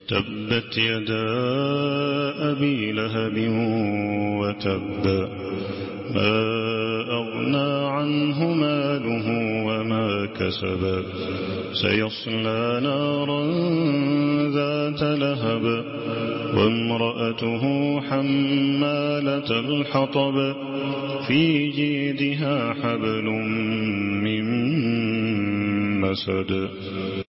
تبت يدا أبي لهب وتب ما أغنى عنه ماله وما كسب سيصلى نارا ذات لهب وامرأته حمالة الحطب في جيدها حبل من مسد